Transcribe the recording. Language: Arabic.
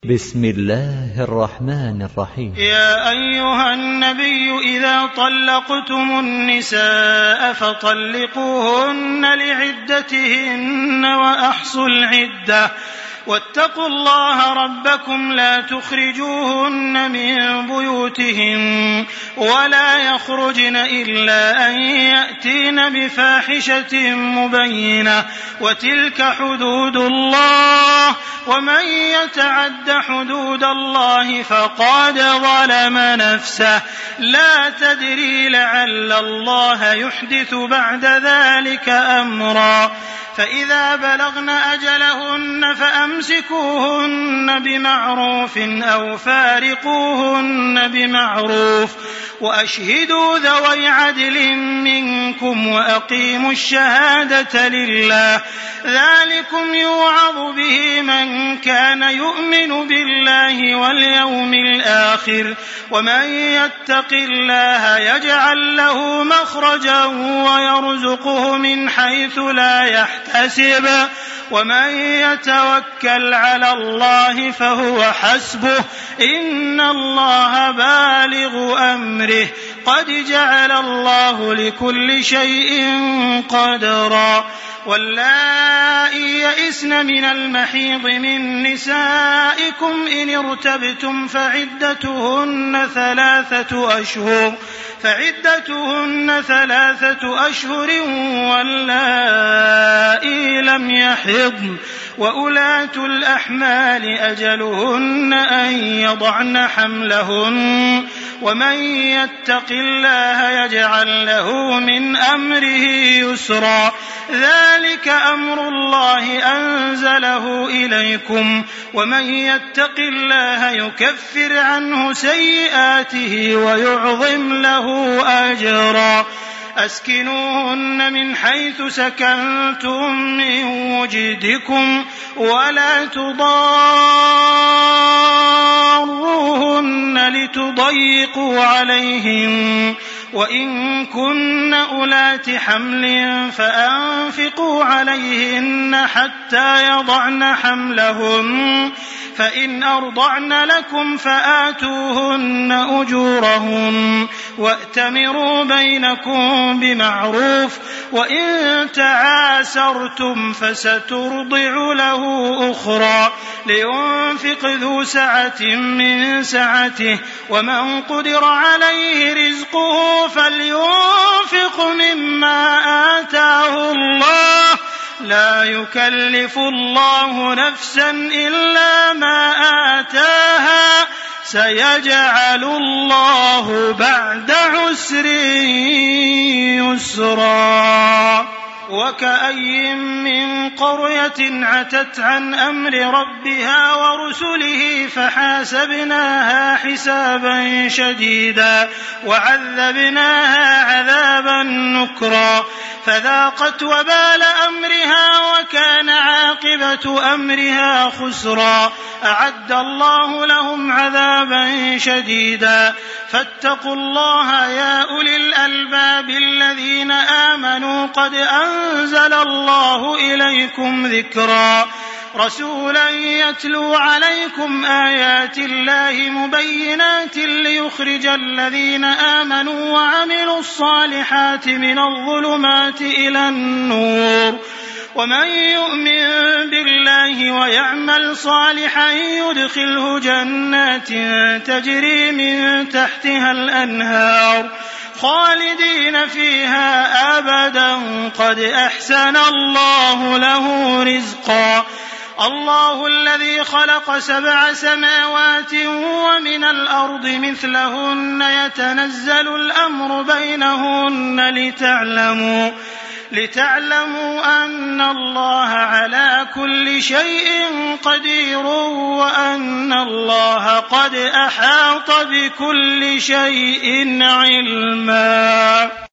بسم الله الرحمن الرحيم. يا أيها النبي إذا طلقتم النساء فطلقوهن لعدتهن وأحصوا العدة واتقوا الله ربكم لا تخرجوهن من بيوتهن ولا يخرجن إلا أن يأتين بفاحشة مبينة وتلك حدود الله ومن يتعد حدود الله فقد ظلم نفسه لا تدري لعل الله يحدث بعد ذلك أمرا فإذا بلغن أجلهن فأمسكوهن بمعروف أو فارقوهن بمعروف وأشهدوا ذوي عدل منكم وأقيموا الشهادة لله ذلكم يوعظ به من كان يؤمن بالله واليوم الآخر ومن يتق الله يجعل له مخرجا ويرزقه من حيث لا يحتسب ومن يتوكل على الله فهو حسبه إن الله بالغ أمره قد جعل الله لكل شيء قدرا واللائي يئسن من المحيض من نسائكم إن ارتبتم فعدتهن ثلاثة أشهر واللائي لم يحضن وأولاة الأحمال أجلهن أن يضعن حملهن ومن يتق الله يجعل له من أمره يسرا ذلك أمر الله أنزله إليكم ومن يتق الله يكفر عنه سيئاته ويعظم له أجرا أسكنوهن من حيث سكنتم من وجدكم ولا تضاروهن لتضيقوا عليهم وإن كن أولات حمل فأنفقوا عليهن حتى يضعن حملهن فإن أرضعن لكم فآتوهن أجورهن وأتمروا بينكم بمعروف وإن تعاسرتم فسترضع له أخرى لينفق ذو سعة من سعته ومن قدر عليه رزقه فلينفق مما آتاه الله لا يكلف الله نفسا إلا ما آتاها سيجعل الله بعد عسر يسرا وكأي من قرية عتت عن أمر ربها ورسله فحاسبناها حسابا شديدا وعذبناها عذابا نكرا فذاقت وبال أمرها وكان عاقبة أمرها خسرا أعد الله لهم عذابا شديدا فاتقوا الله يا أولي الألباب الذين آمنوا قد أنزل الله إليكم ذكرا رسولا يتلو عليكم آيات الله مبينات ليخرج الذين آمنوا وعملوا الصالحات من الظلمات إلى النور ومن يؤمن بالله ويعمل صالحا يدخله جنات تجري من تحتها الأنهار خالدين فيها أبدا قد أحسن الله له رزقا الله الذي خلق 7 سماوات ومن الأرض مثلهن يتنزل الأمر بينهن لتعلموا أن الله على كل شيء قدير وأن الله قد أحاط بكل شيء علما.